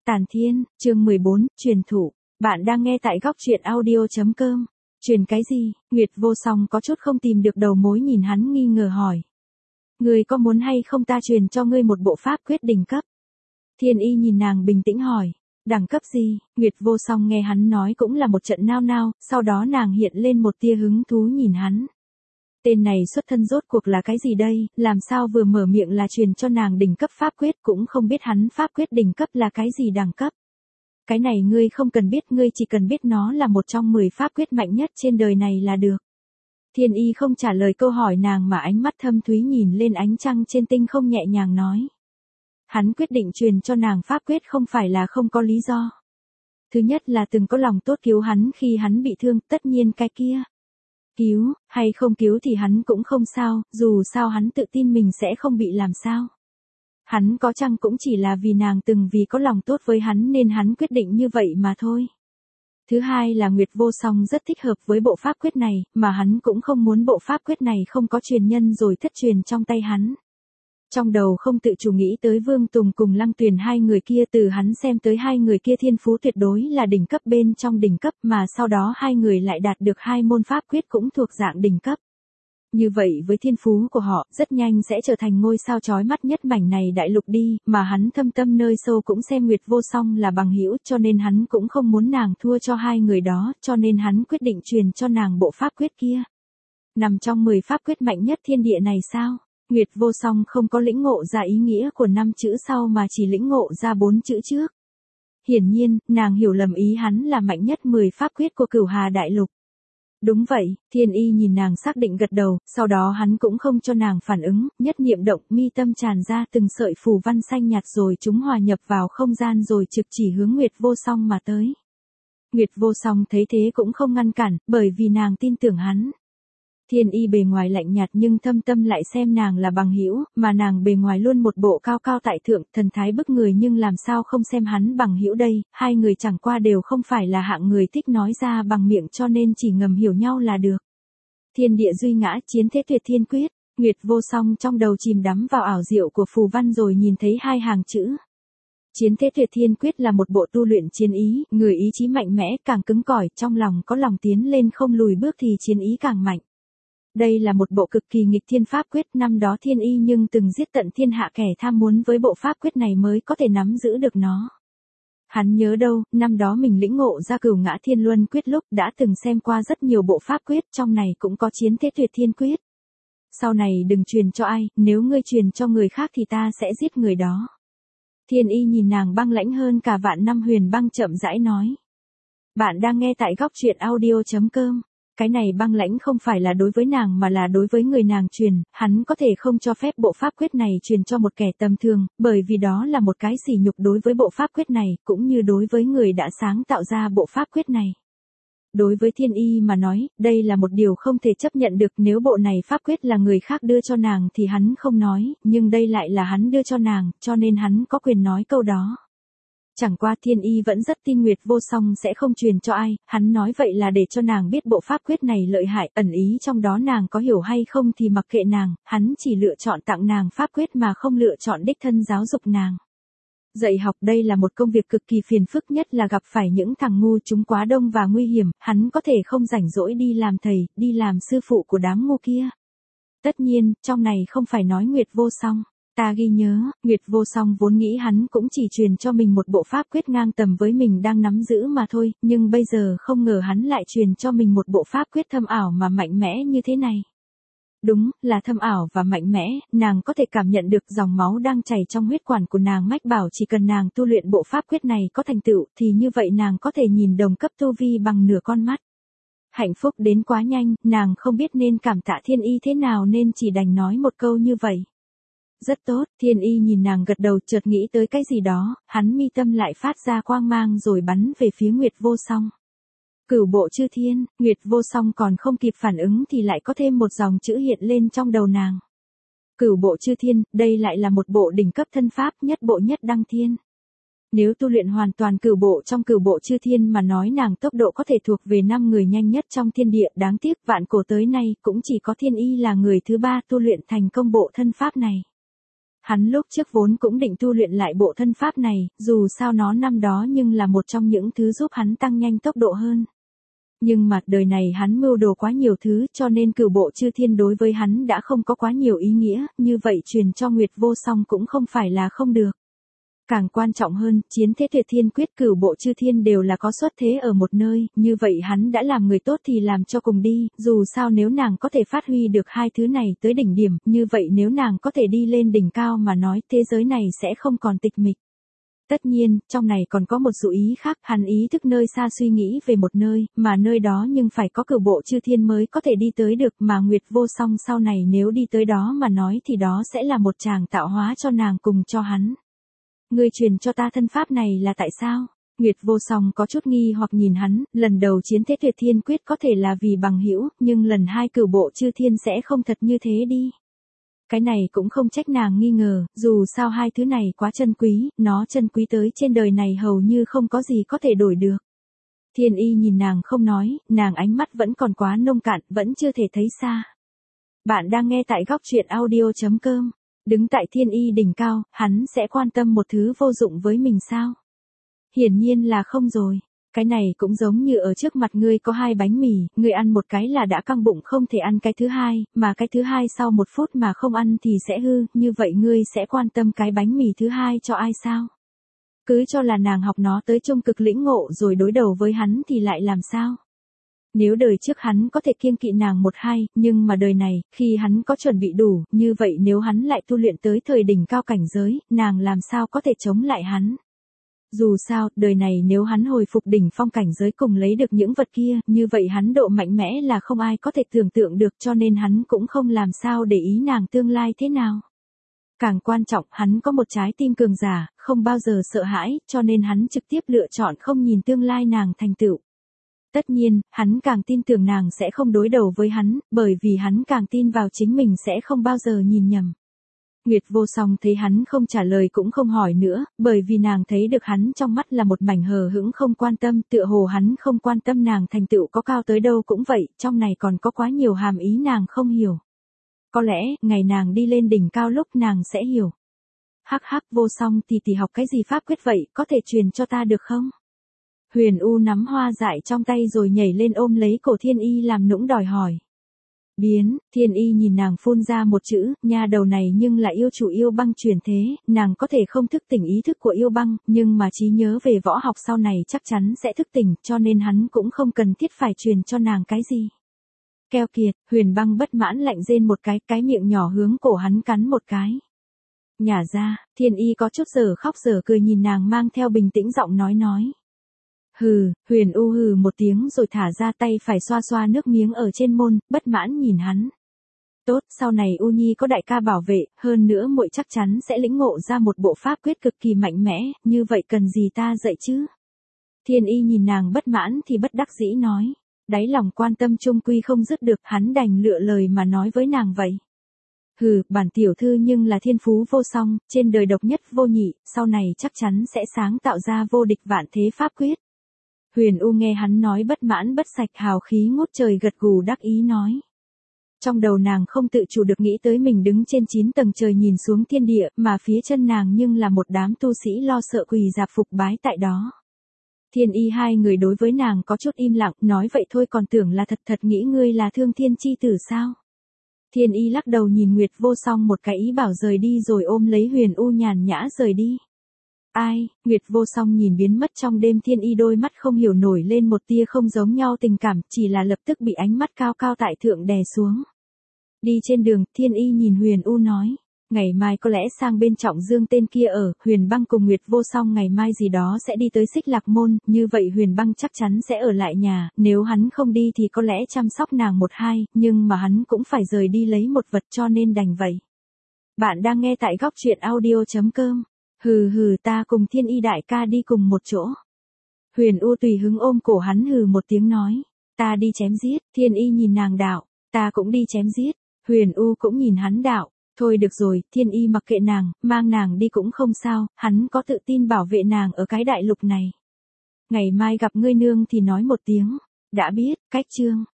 Tản Thiên, chương 14, truyền thụ. Bạn đang nghe tại góc truyện audio.com. Truyền cái gì? Nguyệt Vô Song có chút không tìm được đầu mối nhìn hắn nghi ngờ hỏi. Ngươi có muốn hay không ta truyền cho ngươi một bộ pháp quyết đỉnh cấp? Thiên Y nhìn nàng bình tĩnh hỏi. Đẳng cấp gì? Nguyệt Vô Song nghe hắn nói cũng là một trận nao nao, sau đó nàng hiện lên một tia hứng thú nhìn hắn. Tên này xuất thân rốt cuộc là cái gì đây, làm sao vừa mở miệng là truyền cho nàng đỉnh cấp pháp quyết cũng không biết hắn pháp quyết đỉnh cấp là cái gì đẳng cấp. Cái này ngươi không cần biết, ngươi chỉ cần biết nó là một trong 10 pháp quyết mạnh nhất trên đời này là được. Thiên Y không trả lời câu hỏi nàng mà ánh mắt thâm thúy nhìn lên ánh trăng trên tinh không nhẹ nhàng nói. Hắn quyết định truyền cho nàng pháp quyết không phải là không có lý do. Thứ nhất là từng có lòng tốt cứu hắn khi hắn bị thương, tất nhiên cái kia. Cứu, hay không cứu thì hắn cũng không sao, dù sao hắn tự tin mình sẽ không bị làm sao. Hắn có chăng cũng chỉ là vì nàng từng vì có lòng tốt với hắn nên hắn quyết định như vậy mà thôi. Thứ hai là Nguyệt Vô Song rất thích hợp với bộ pháp quyết này, mà hắn cũng không muốn bộ pháp quyết này không có truyền nhân rồi thất truyền trong tay hắn. Trong đầu không tự chủ nghĩ tới Vương Tùng cùng Lăng Tuyền hai người kia, từ hắn xem tới hai người kia thiên phú tuyệt đối là đỉnh cấp bên trong đỉnh cấp, mà sau đó hai người lại đạt được hai môn pháp quyết cũng thuộc dạng đỉnh cấp. Như vậy với thiên phú của họ, rất nhanh sẽ trở thành ngôi sao chói mắt nhất mảnh này đại lục đi, mà hắn thâm tâm nơi sâu cũng xem Nguyệt Vô Song là bằng hữu, cho nên hắn cũng không muốn nàng thua cho hai người đó, cho nên hắn quyết định truyền cho nàng bộ pháp quyết kia. Nằm trong 10 pháp quyết mạnh nhất thiên địa này sao? Nguyệt Vô Song không có lĩnh ngộ ra ý nghĩa của 5 chữ sau mà chỉ lĩnh ngộ ra 4 chữ trước. Hiển nhiên, nàng hiểu lầm ý hắn là mạnh nhất 10 pháp quyết của Cửu Hà Đại Lục. Đúng vậy, Thiên Y nhìn nàng xác định gật đầu, sau đó hắn cũng không cho nàng phản ứng, nhất niệm động, mi tâm tràn ra từng sợi phù văn xanh nhạt rồi chúng hòa nhập vào không gian rồi trực chỉ hướng Nguyệt Vô Song mà tới. Nguyệt Vô Song thấy thế cũng không ngăn cản, bởi vì nàng tin tưởng hắn. Thiên Y bề ngoài lạnh nhạt nhưng thâm tâm lại xem nàng là bằng hữu, mà nàng bề ngoài luôn một bộ cao cao tại thượng, thần thái bức người nhưng làm sao không xem hắn bằng hữu đây, hai người chẳng qua đều không phải là hạng người thích nói ra bằng miệng cho nên chỉ ngầm hiểu nhau là được. Thiên địa duy ngã, chiến thế tuyệt thiên quyết, Nguyệt Vô Song trong đầu chìm đắm vào ảo diệu của phù văn rồi nhìn thấy hai hàng chữ. Chiến thế tuyệt thiên quyết là một bộ tu luyện chiến ý, người ý chí mạnh mẽ càng cứng cỏi, trong lòng có lòng tiến lên không lùi bước thì chiến ý càng mạnh. Đây là một bộ cực kỳ nghịch thiên pháp quyết, năm đó Thiên Y nhưng từng giết tận thiên hạ kẻ tham muốn với bộ pháp quyết này mới có thể nắm giữ được nó. Hắn nhớ đâu, năm đó mình lĩnh ngộ ra Cửu Ngã Thiên Luân quyết lúc đã từng xem qua rất nhiều bộ pháp quyết, trong này cũng có chiến thế tuyệt thiên quyết. Sau này đừng truyền cho ai, nếu ngươi truyền cho người khác thì ta sẽ giết người đó. Thiên Y nhìn nàng băng lãnh hơn cả vạn năm huyền băng chậm rãi nói. Bạn đang nghe tại góc truyện audio.com. Cái này băng lãnh không phải là đối với nàng mà là đối với người nàng truyền, hắn có thể không cho phép bộ pháp quyết này truyền cho một kẻ tầm thường, bởi vì đó là một cái sỉ nhục đối với bộ pháp quyết này, cũng như đối với người đã sáng tạo ra bộ pháp quyết này. Đối với Thiên Y mà nói, đây là một điều không thể chấp nhận được, nếu bộ này pháp quyết là người khác đưa cho nàng thì hắn không nói, nhưng đây lại là hắn đưa cho nàng, cho nên hắn có quyền nói câu đó. Chẳng qua Thiên Y vẫn rất tin Nguyệt Vô Song sẽ không truyền cho ai, hắn nói vậy là để cho nàng biết bộ pháp quyết này lợi hại, ẩn ý trong đó nàng có hiểu hay không thì mặc kệ nàng, hắn chỉ lựa chọn tặng nàng pháp quyết mà không lựa chọn đích thân giáo dục nàng. Dạy học đây là một công việc cực kỳ phiền phức, nhất là gặp phải những thằng ngu, chúng quá đông và nguy hiểm, hắn có thể không rảnh rỗi đi làm thầy, đi làm sư phụ của đám ngu kia. Tất nhiên, trong này không phải nói Nguyệt Vô Song. Ta ghi nhớ, Nguyệt Vô Song vốn nghĩ hắn cũng chỉ truyền cho mình một bộ pháp quyết ngang tầm với mình đang nắm giữ mà thôi, nhưng bây giờ không ngờ hắn lại truyền cho mình một bộ pháp quyết thâm ảo mà mạnh mẽ như thế này. Đúng, là thâm ảo và mạnh mẽ, nàng có thể cảm nhận được dòng máu đang chảy trong huyết quản của nàng, mách bảo chỉ cần nàng tu luyện bộ pháp quyết này có thành tựu, thì như vậy nàng có thể nhìn đồng cấp tu vi bằng nửa con mắt. Hạnh phúc đến quá nhanh, nàng không biết nên cảm tạ Thiên Y thế nào nên chỉ đành nói một câu như vậy. Rất tốt, Thiên Y nhìn nàng gật đầu, chợt nghĩ tới cái gì đó, hắn mi tâm lại phát ra quang mang rồi bắn về phía Nguyệt Vô Song. Cửu bộ chư thiên, Nguyệt Vô Song còn không kịp phản ứng thì lại có thêm một dòng chữ hiện lên trong đầu nàng. Cửu bộ chư thiên, đây lại là một bộ đỉnh cấp thân pháp, nhất bộ nhất đăng thiên. Nếu tu luyện hoàn toàn cửu bộ trong cửu bộ chư thiên mà nói nàng tốc độ có thể thuộc về 5 người nhanh nhất trong thiên địa, đáng tiếc vạn cổ tới nay cũng chỉ có Thiên Y là người thứ 3 tu luyện thành công bộ thân pháp này. Hắn lúc trước vốn cũng định tu luyện lại bộ thân pháp này, dù sao nó năm đó nhưng là một trong những thứ giúp hắn tăng nhanh tốc độ hơn. Nhưng mà đời này hắn mưu đồ quá nhiều thứ cho nên cửu bộ chư thiên đối với hắn đã không có quá nhiều ý nghĩa, như vậy truyền cho Nguyệt Vô Song cũng không phải là không được. Càng quan trọng hơn, chiến thế tuyệt thiên quyết cửu bộ chư thiên đều là có xuất thế ở một nơi, như vậy hắn đã làm người tốt thì làm cho cùng đi, dù sao nếu nàng có thể phát huy được hai thứ này tới đỉnh điểm, như vậy nếu nàng có thể đi lên đỉnh cao mà nói thế giới này sẽ không còn tịch mịch. Tất nhiên, trong này còn có một dụ ý khác, hắn ý thức nơi xa suy nghĩ về một nơi, mà nơi đó nhưng phải có cửu bộ chư thiên mới có thể đi tới được, mà Nguyệt Vô Song sau này nếu đi tới đó mà nói thì đó sẽ là một tràng tạo hóa cho nàng cùng cho hắn. Ngươi truyền cho ta thân pháp này là tại sao? Nguyệt Vô Song có chút nghi hoặc nhìn hắn, lần đầu chiến thế tuyệt thiên quyết có thể là vì bằng hữu, nhưng lần hai cửu bộ chư thiên sẽ không thật như thế đi. Cái này cũng không trách nàng nghi ngờ, dù sao hai thứ này quá chân quý, nó chân quý tới trên đời này hầu như không có gì có thể đổi được. Thiên Y nhìn nàng không nói, nàng ánh mắt vẫn còn quá nông cạn, vẫn chưa thể thấy xa. Bạn đang nghe tại góc truyện audio.com. Đứng tại Thiên Y đỉnh cao, hắn sẽ quan tâm một thứ vô dụng với mình sao? Hiển nhiên là không rồi. Cái này cũng giống như ở trước mặt ngươi có hai bánh mì, ngươi ăn một cái là đã căng bụng không thể ăn cái thứ hai, mà cái thứ hai sau một phút mà không ăn thì sẽ hư, như vậy ngươi sẽ quan tâm cái bánh mì thứ hai cho ai sao? Cứ cho là nàng học nó tới trung cực lĩnh ngộ rồi đối đầu với hắn thì lại làm sao? Nếu đời trước hắn có thể kiêng kỵ nàng một hai, nhưng mà đời này, khi hắn có chuẩn bị đủ, như vậy nếu hắn lại tu luyện tới thời đỉnh cao cảnh giới, nàng làm sao có thể chống lại hắn? Dù sao, đời này nếu hắn hồi phục đỉnh phong cảnh giới cùng lấy được những vật kia, như vậy hắn độ mạnh mẽ là không ai có thể tưởng tượng được cho nên hắn cũng không làm sao để ý nàng tương lai thế nào. Càng quan trọng, hắn có một trái tim cường giả, không bao giờ sợ hãi, cho nên hắn trực tiếp lựa chọn không nhìn tương lai nàng thành tựu. Tất nhiên, hắn càng tin tưởng nàng sẽ không đối đầu với hắn, bởi vì hắn càng tin vào chính mình sẽ không bao giờ nhìn nhầm. Nguyệt Vô Song thấy hắn không trả lời cũng không hỏi nữa, bởi vì nàng thấy được hắn trong mắt là một mảnh hờ hững không quan tâm, tựa hồ hắn không quan tâm nàng thành tựu có cao tới đâu cũng vậy, trong này còn có quá nhiều hàm ý nàng không hiểu. Có lẽ, ngày nàng đi lên đỉnh cao lúc nàng sẽ hiểu. Hắc hắc Vô Song tỷ học cái gì pháp quyết vậy, có thể truyền cho ta được không? Huyền U nắm hoa dại trong tay rồi nhảy lên ôm lấy cổ Thiên Y làm nũng đòi hỏi. Biến, Thiên Y nhìn nàng phun ra một chữ, nha đầu này nhưng là yêu chủ yêu băng truyền thế, nàng có thể không thức tỉnh ý thức của yêu băng, nhưng mà trí nhớ về võ học sau này chắc chắn sẽ thức tỉnh, cho nên hắn cũng không cần thiết phải truyền cho nàng cái gì. Keo kiệt, Huyền Băng bất mãn lạnh rên một cái miệng nhỏ hướng cổ hắn cắn một cái. Nhả ra, Thiên Y có chút giờ khóc giờ cười nhìn nàng mang theo bình tĩnh giọng nói. Hừ, Huyền U hừ một tiếng rồi thả ra tay phải xoa xoa nước miếng ở trên môn, bất mãn nhìn hắn. Tốt, sau này U Nhi có đại ca bảo vệ, hơn nữa muội chắc chắn sẽ lĩnh ngộ ra một bộ pháp quyết cực kỳ mạnh mẽ, như vậy cần gì ta dạy chứ? Thiên Y nhìn nàng bất mãn thì bất đắc dĩ nói. Đáy lòng quan tâm chung quy không dứt được, hắn đành lựa lời mà nói với nàng vậy. Hừ, bản tiểu thư nhưng là thiên phú vô song, trên đời độc nhất vô nhị, sau này chắc chắn sẽ sáng tạo ra vô địch vạn thế pháp quyết. Huyền U nghe hắn nói bất mãn bất sạch hào khí ngút trời gật gù đắc ý nói. Trong đầu nàng không tự chủ được nghĩ tới mình đứng trên 9 tầng trời nhìn xuống thiên địa, mà phía chân nàng nhưng là một đám tu sĩ lo sợ quỳ dạp phục bái tại đó. Thiên Y hai người đối với nàng có chút im lặng, nói vậy thôi còn tưởng là thật nghĩ ngươi là Thương Thiên chi tử sao? Thiên Y lắc đầu nhìn Nguyệt Vô Song một cái ý bảo rời đi rồi ôm lấy Huyền U nhàn nhã rời đi. Ai, Nguyệt Vô Song nhìn biến mất trong đêm Thiên Y đôi mắt không hiểu nổi lên một tia không giống nhau tình cảm, chỉ là lập tức bị ánh mắt cao cao tại thượng đè xuống. Đi trên đường, Thiên Y nhìn Huyền U nói. Ngày mai có lẽ sang bên Trọng Dương tên kia ở, Huyền Băng cùng Nguyệt Vô Song ngày mai gì đó sẽ đi tới Xích Lạc Môn, như vậy Huyền Băng chắc chắn sẽ ở lại nhà, nếu hắn không đi thì có lẽ chăm sóc nàng một hai, nhưng mà hắn cũng phải rời đi lấy một vật cho nên đành vậy. Bạn đang nghe tại góc truyện audio.com. Hừ ta cùng Thiên Y đại ca đi cùng một chỗ. Huyền U tùy hứng ôm cổ hắn hừ một tiếng nói. Ta đi chém giết, Thiên Y nhìn nàng đạo. Ta cũng đi chém giết, Huyền U cũng nhìn hắn đạo. Thôi được rồi, Thiên Y mặc kệ nàng, mang nàng đi cũng không sao, hắn có tự tin bảo vệ nàng ở cái đại lục này. Ngày mai gặp ngươi nương thì nói một tiếng. Đã biết, cách chương.